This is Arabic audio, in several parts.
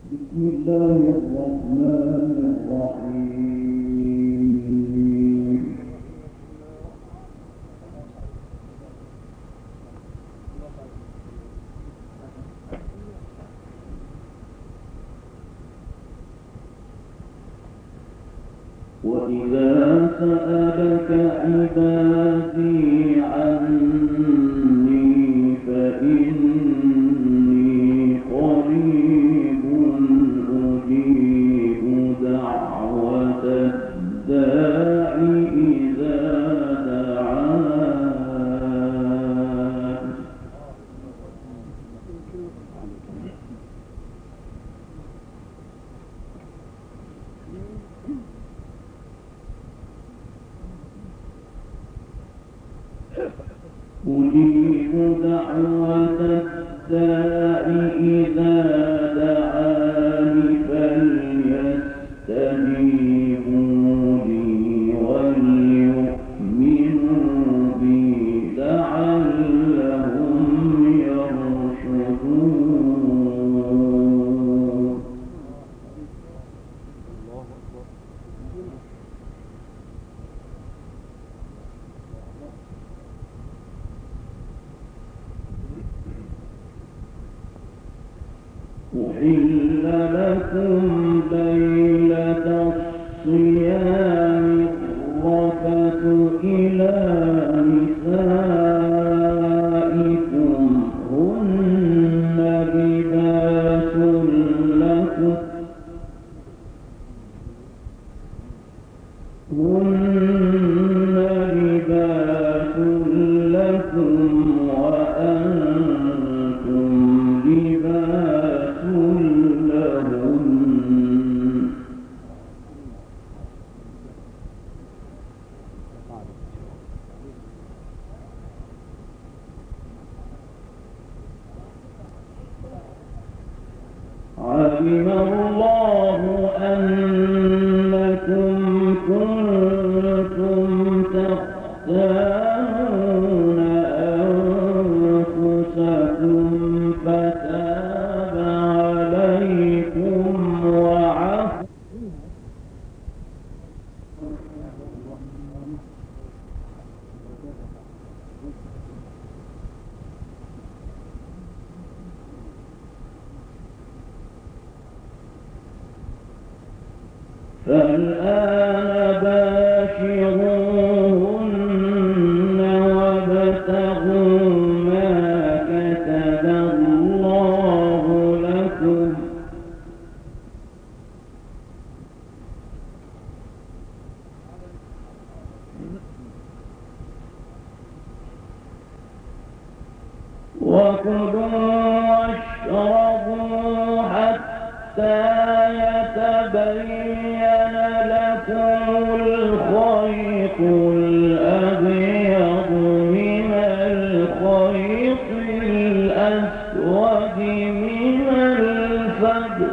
بسم الله الرحمن الرحيم. وإذا سألك عبادي عني فإني قريب أجيب دعوة الداع إذا دعان. أجيب دعوة الداع إذا دعان فليستجيبوا لي وليؤمنوا بي لعلهم يرشدون. أحل لكم ليلة الصيام الرفث إلى نسائكم هن لباس لكم وأنتم لباس لهن. علم الله أنكم كنتم تختانون أنفسكم فتاب عليكم وعفى فالآن باشروهن وابتغوا ما كتب الله لكم وكلوا واشربوا حتى يتبين لكم الخيط الأبيض من الخيط الأسود من الفجر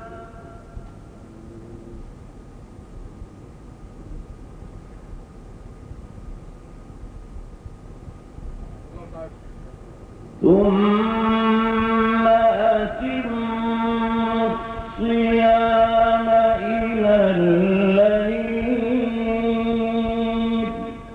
ثم أتموا الصيام إلى الليل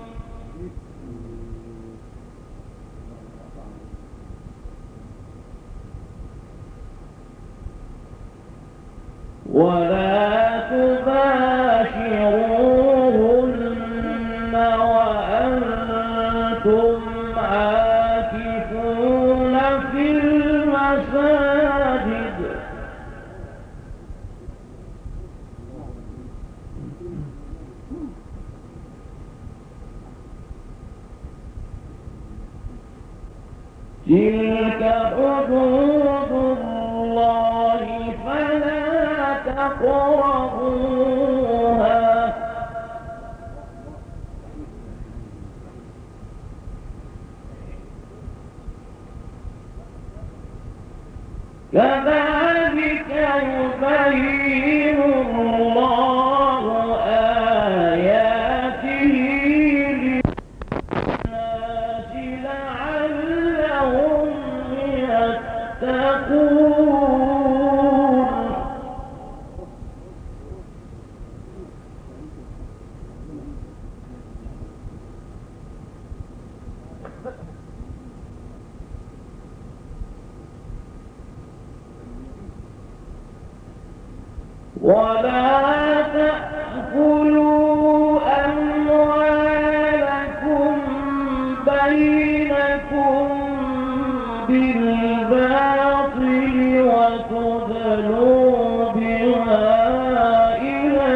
ولا تباشروهن وأنتم عاكفون في المساجد تلك حدود الله فلا تقربوها كذلك يبين الله آياته للناس لعلهم يتقون. ولا تأكلوا أموالكم بينكم بالباطل وتدلوا بها إلى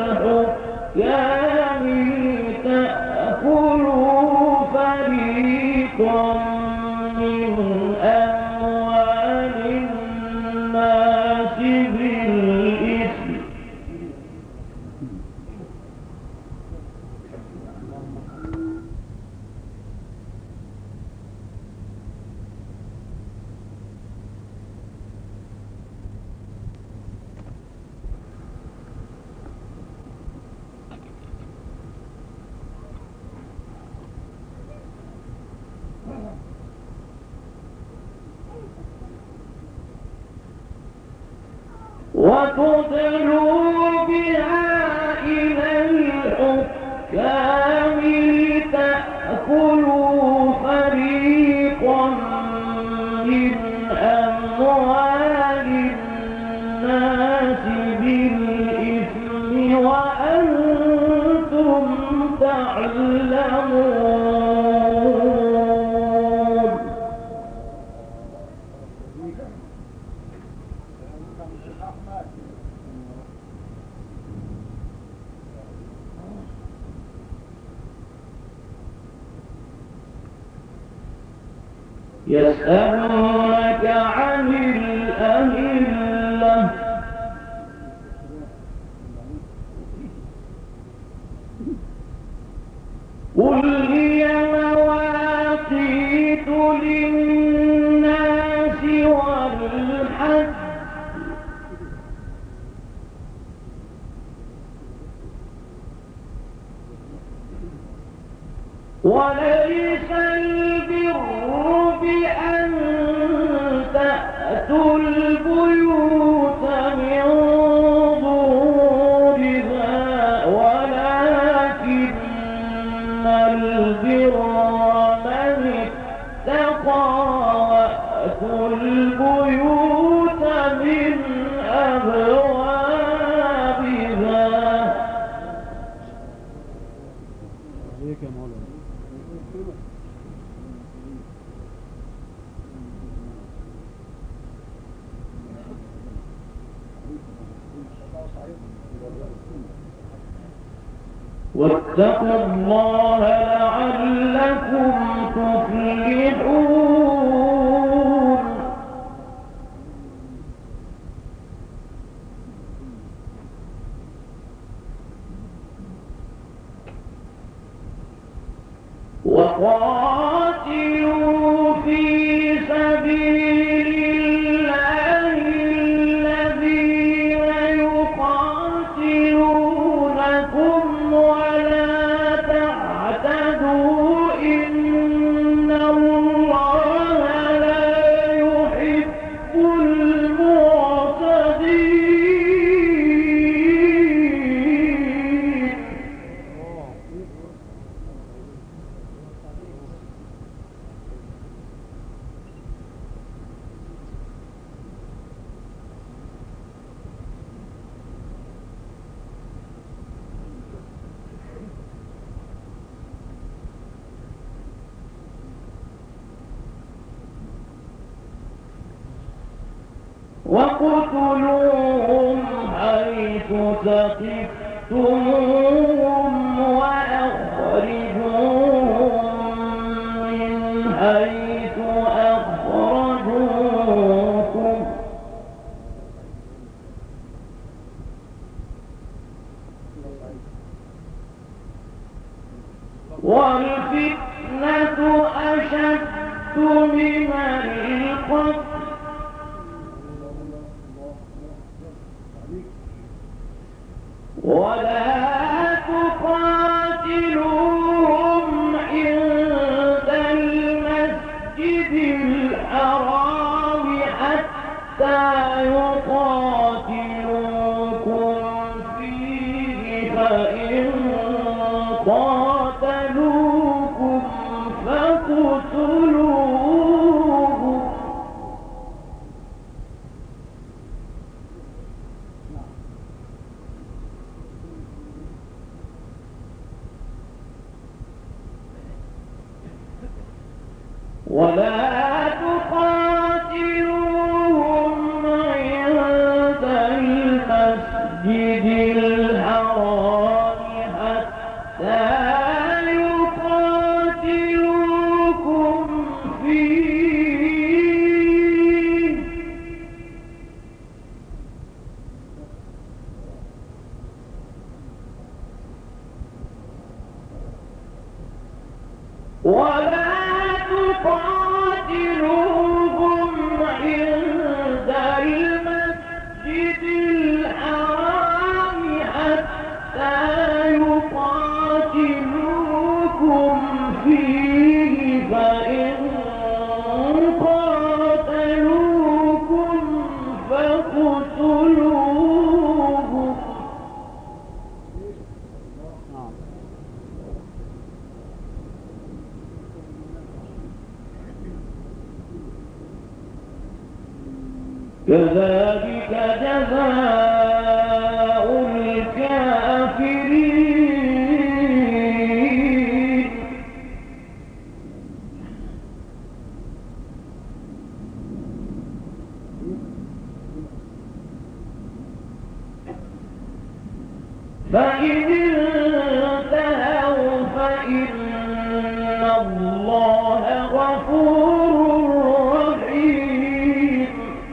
الحكام لتأكلوا فريقا من أموال الناس بالإثم وتدلوا بها إلى الحكام لتأكلوا فريقا من أموال الناس بالإثم وأنتم تعلمون. يسألونك عن الأهلة قل هي مواقيت للناس والحج وليس البر بأن تأتوا البيوت من ظهورها ولكن البر من اتقى وأتوا البيوت من أبوابها. واتقوا الله لعلكم تفلحون. وقاتلوا في سبيل الله الذين يقاتلونكم ولا تعتدوا إن الله لا يحب المعتدين. وَاقْتُلُوهُمْ حَيْثُ ثَقِفْتُمُوهُمْ وَأَخْرِجُوهُمْ مِنْ حَيْثُ أَخْرَجُوكُمْ وَالْفِتْنَةُ أَشَدُّ مِنَ الْقَتْلِ ولا تقاتلوهم عند المسجد الحرام حتى يقاتلوكم فيه فإن قاتلوكم فاقتلوهم. ولا تقاتلوهم عند المسجد الحرام حتى يقاتلوكم فيه ولا تقاتلوهم عند المسجد الحرام حتى يقاتلوكم فيه فإن قاتلوكم فاقتلوهم كذلك جزاء الكافرين فإن انتهوا فإن الله غفور رحيم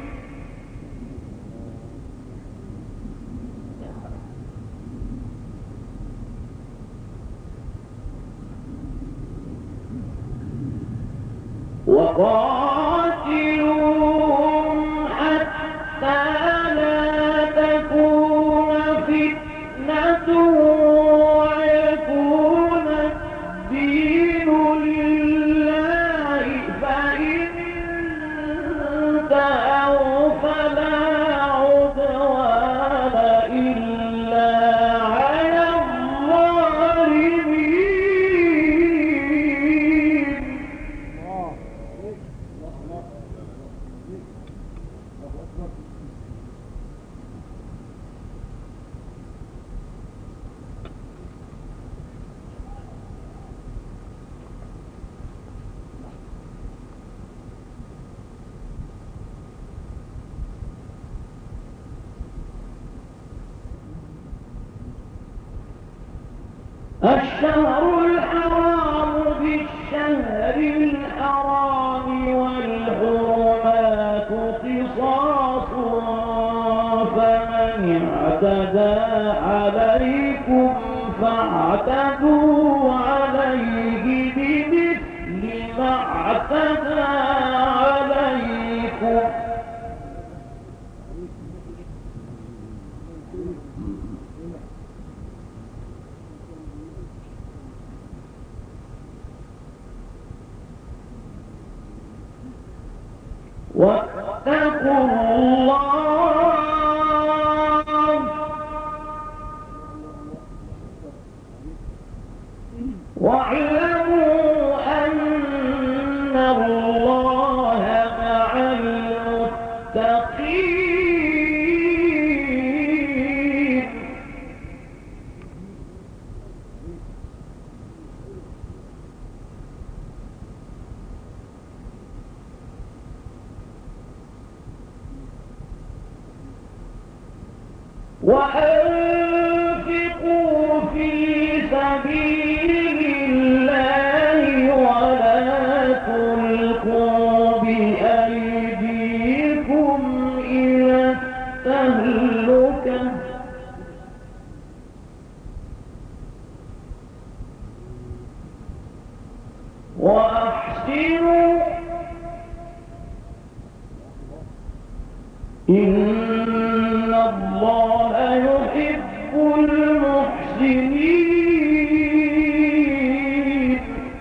وقاتلوهم حتى لا تكون فتنة ويكون الدين لله فإن انتهوا فلا عدوان إلا على الظالمين الشهر الحرام بالشهر الحرام والحرمات قصاص فمن اعتدى عليكم فاعتدوا عليه بمثل ما اعتدى عليكم واتقوا الله واعلموا أن الله مع المتقين وأنفقوا في سبيل الله ولا تلقوا بأيديكم إلى التهلكة وأحسنوا إن الله يحب المحسنين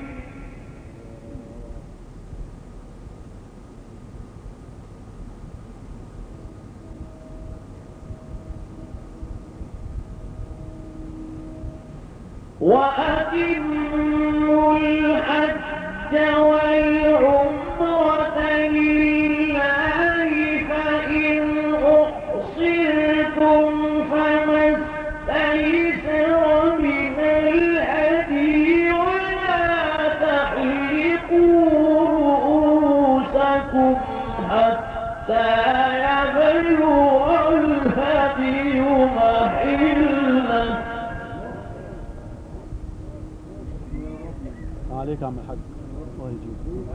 وأتموا الحج والعمرة لله فإن أحصرتم فما استيسر من الهدي ولا تحلقوا عليك يا عم الحاج. الله يجيب.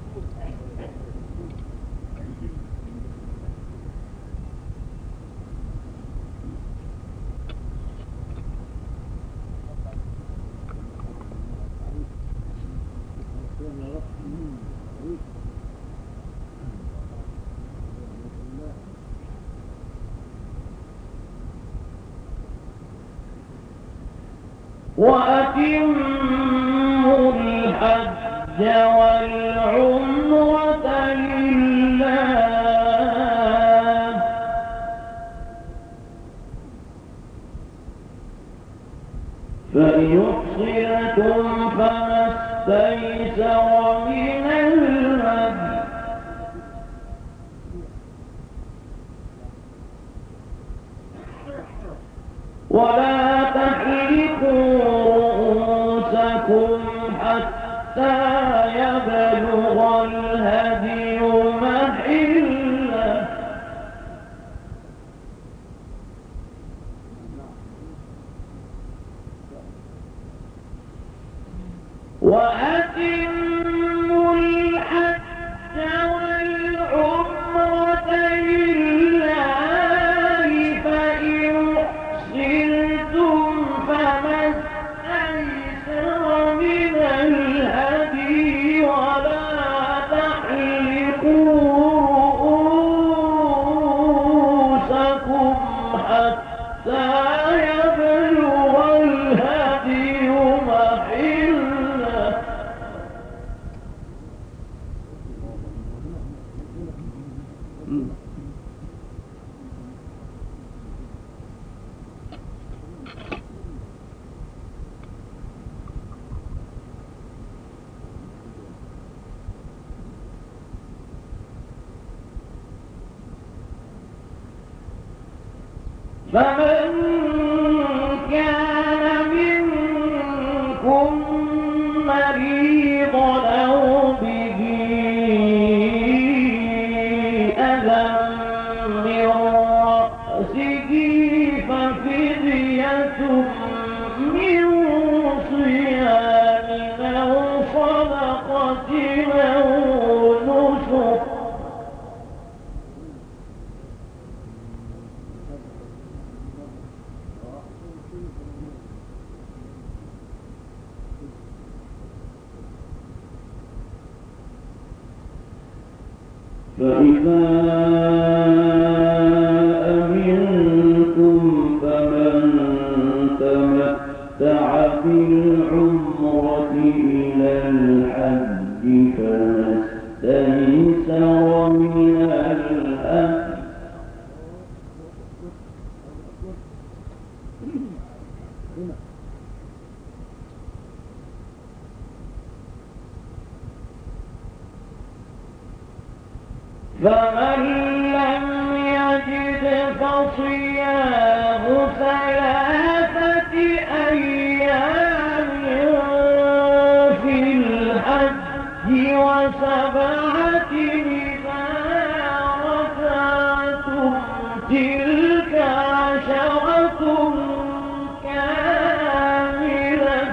وأتموا الحج والعمرة لله فإن أحصرتم فما استيسر من الهدي ولا تحلقوا رؤوسكم حتى يبلغ الهدي محله وأتموا الحج والعمرة لله فإن أحصرتم فما استيسر من الهدي ولا تحلقوا رؤوسكم حتى يبلغ الهدي محله فمن كان منكم مريضا أو به أذى من رأسه ففدية من صيام أو صدقة أو نسك فإذا أمنتم فمن تمتع بالعمرة إلى الحج فما استيسر من الهدي فمن لم يجد فصيام ثلاثة أيام في الحج وسبعة إذا رجعتم تلك عشرة كاملة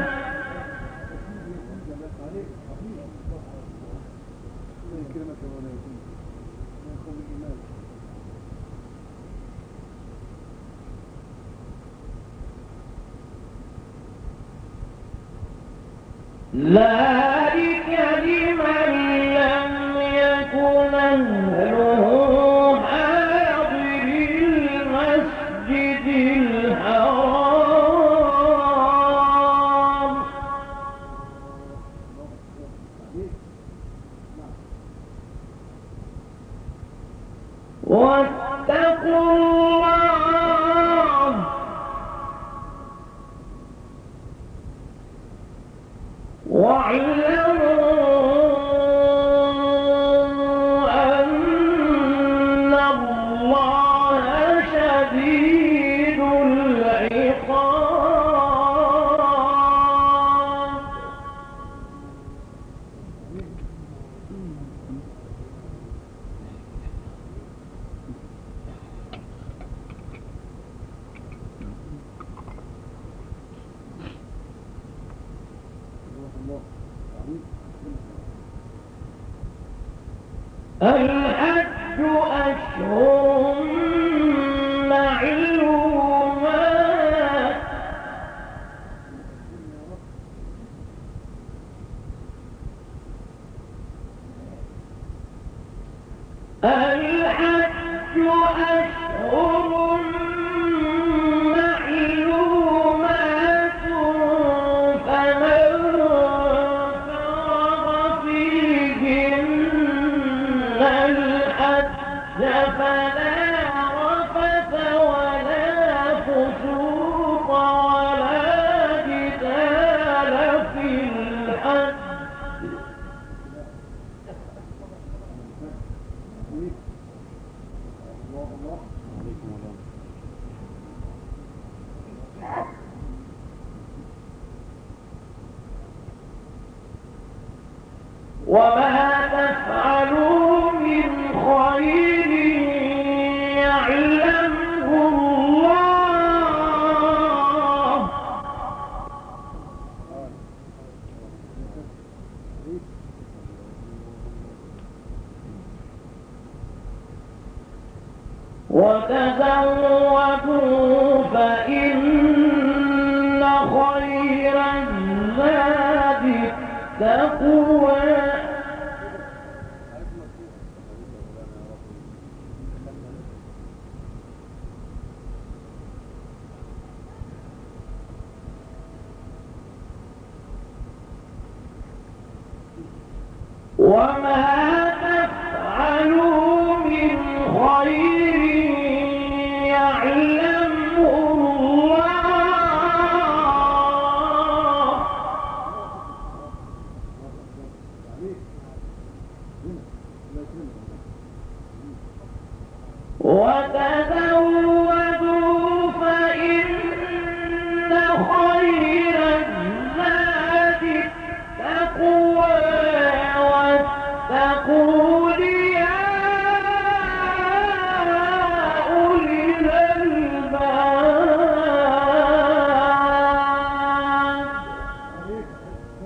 ذلك لمن لم يكن أهله حاضر المسجد الحرام واتقوا الله واعلموا أن الله شديد العقاب الله الحج أشهر معلومات الحج أشهر معلومات فمن فرض فيهن الحج فلا رفث ولا فسوق ولا جدال في الحج وما تفعلوا من خير يعلمه الله وتزودوا فإن خير الزاد التقوى وما تفعلوا من خير يعلمه الله وتزودوا فإن خير الزاد التقوى واتقون يا أولي الألباب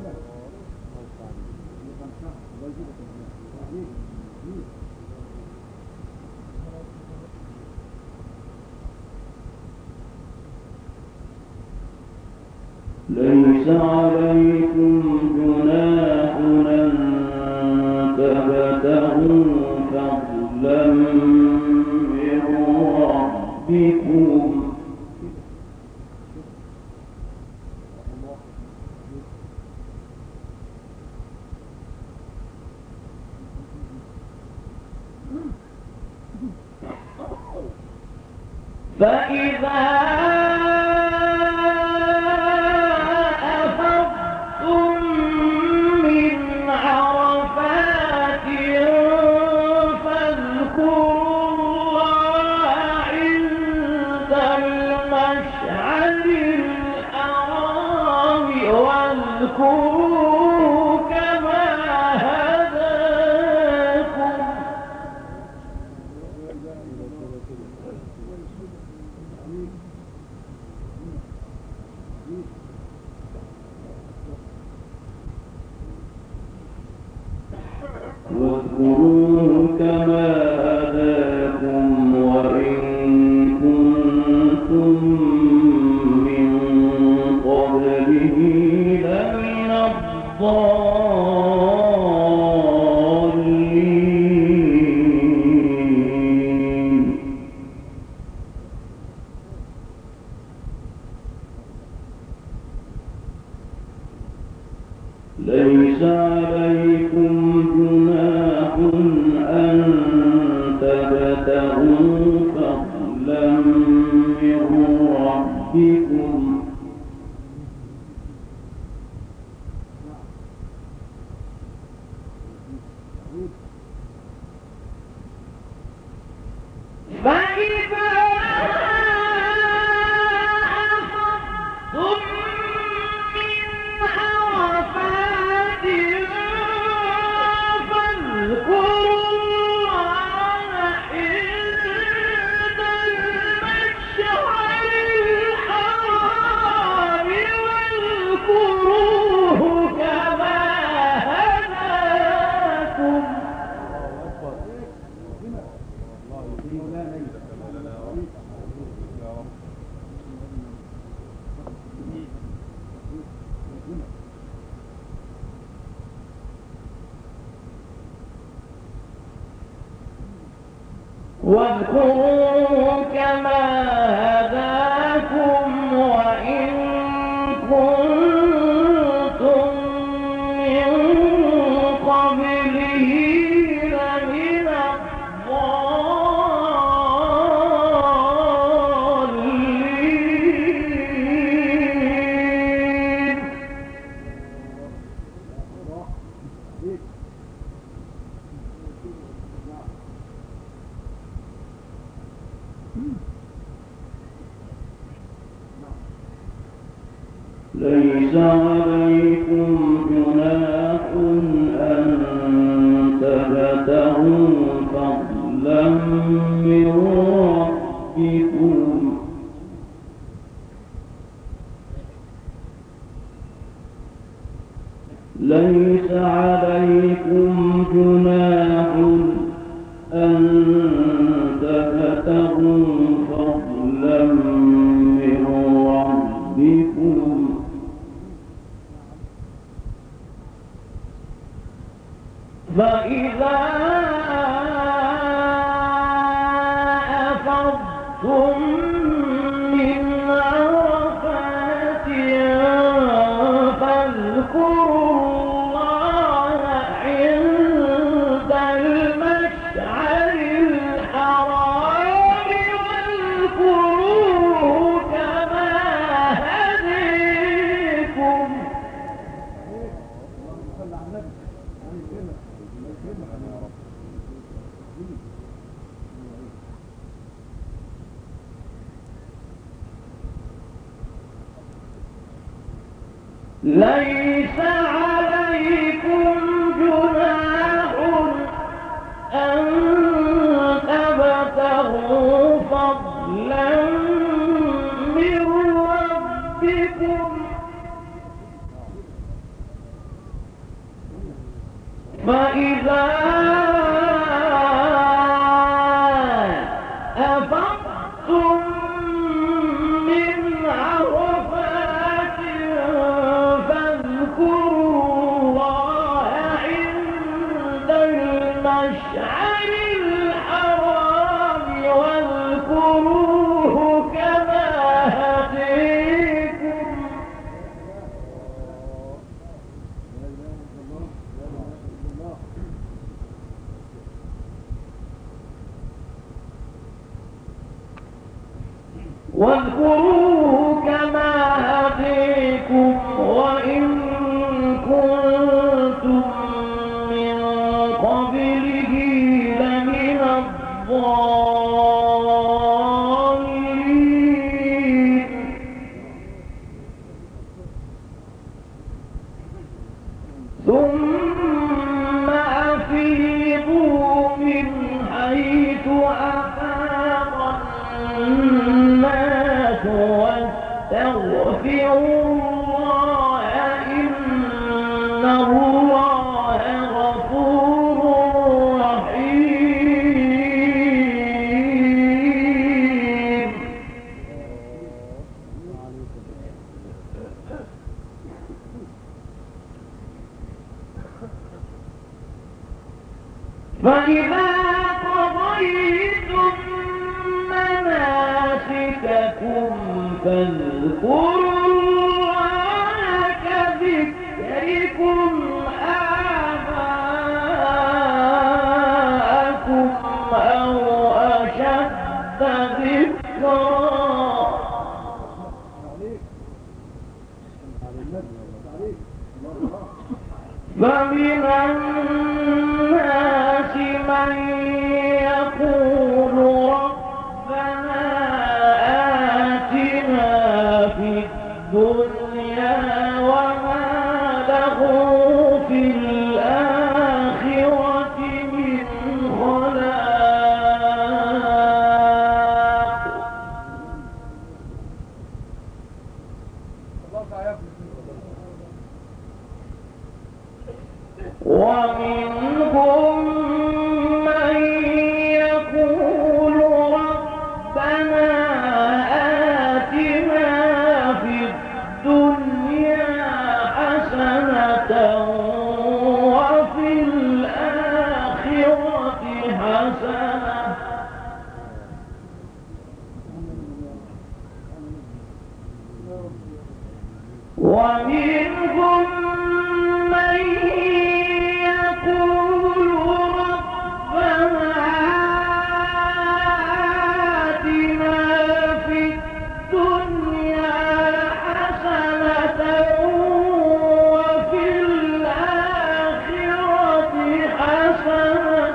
ليس عليكم جناح أن تبتغوا فضلا من ربكم فإذا أفضتم من عرفات فاذكروا الله عند المشعر الحرام واذكروا كما هداكم واذكروه كما هداكم وإن كنتم من قبله لمن الضالين ليس عليكم جناح أن تبتغوا فضلا من ربكم فإذا أفضتم من عرفات فاذكروا الله عند المشعر واذكروا كما هداكم وإن كنتم من قبله لمن الضالين. ليس عليكم جناح أن تبتغوا فضلا من ربكم ليس عليكم جناح أن تبتغوا فضلا من ربكم فإذا أفضتم من عرفات فاذكروا الله عند المشعر الحرام واذكروه كما هديكم. ليس عليكم جناح أن تبتغوا فضلا من ربكم فإذا أفضتم من عرفات فاذكروا الله عند المشعر الحرام واذكروه كما هديكم. واذكروه كما هديكم وإن كنتم من قبله لمن الضالين. ثم أفيضوا من حيث أفاض الناس واستغفروا الله إن الله غفور رحيم. فإذا قضيتم مناسككم فاذكروا الله كذكركم آباءكم أو أشد ذكرا. فمن الناس من يقول ربنا آتنا في الدنيا وما له في الآخرة من خلاق. ومنهم من يقول ربنا آتنا في الدنيا ومنهم من يقول ربنا آتنا في الدنيا حسنة وفي الآخرة حسنة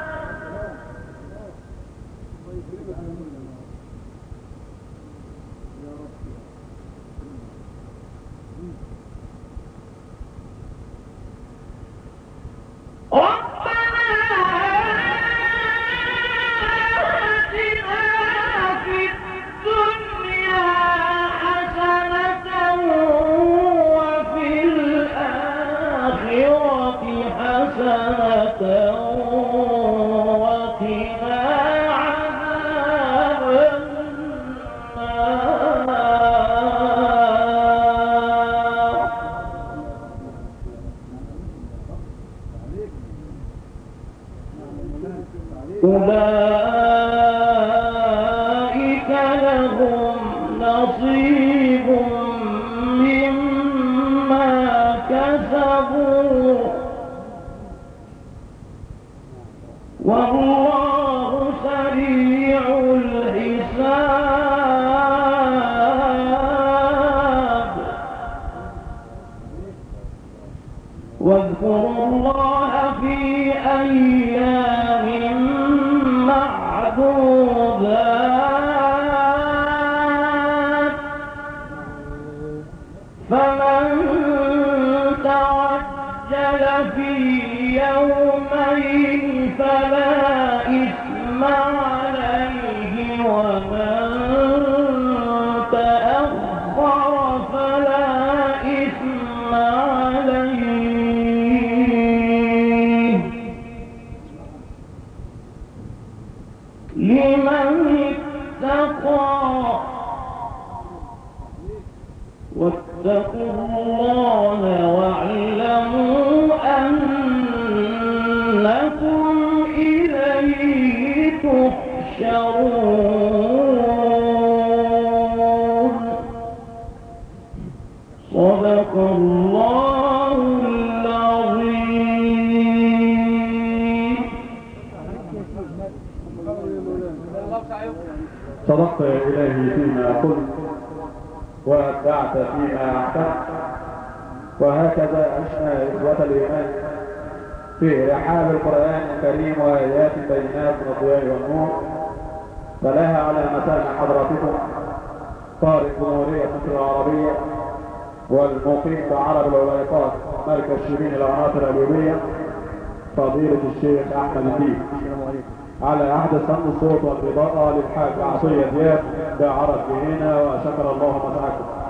أولئك لهم نصيب مما كسبوا والله سريع الحساب واذكروا الله في أيام معدودات فمن تعجل في يومين فلا إثم عليه ومن تأخر فلا إثم عليه لمن اتقى واتقوا الله واعلموا أنكم إليه تحشرون صدق الله العظيم. صدقت إلهي فيما قلت وأبدعت فيما أحسنت وهكذا عشنا إخوة الإيمان في رحاب القرآن الكريم وآيات بينات من الضياء والنور. فلها على مسامع حضراتكم طارق جمهورية مصر العربية والمقيم بعرب الولايات مركز شبين العناصر الأيوبية فضيلة الشيخ أحمد الدين على عهد سن الصوت والإضاءة للحاج عطية دياب بعرب جهينة وشكر الله مساعكم.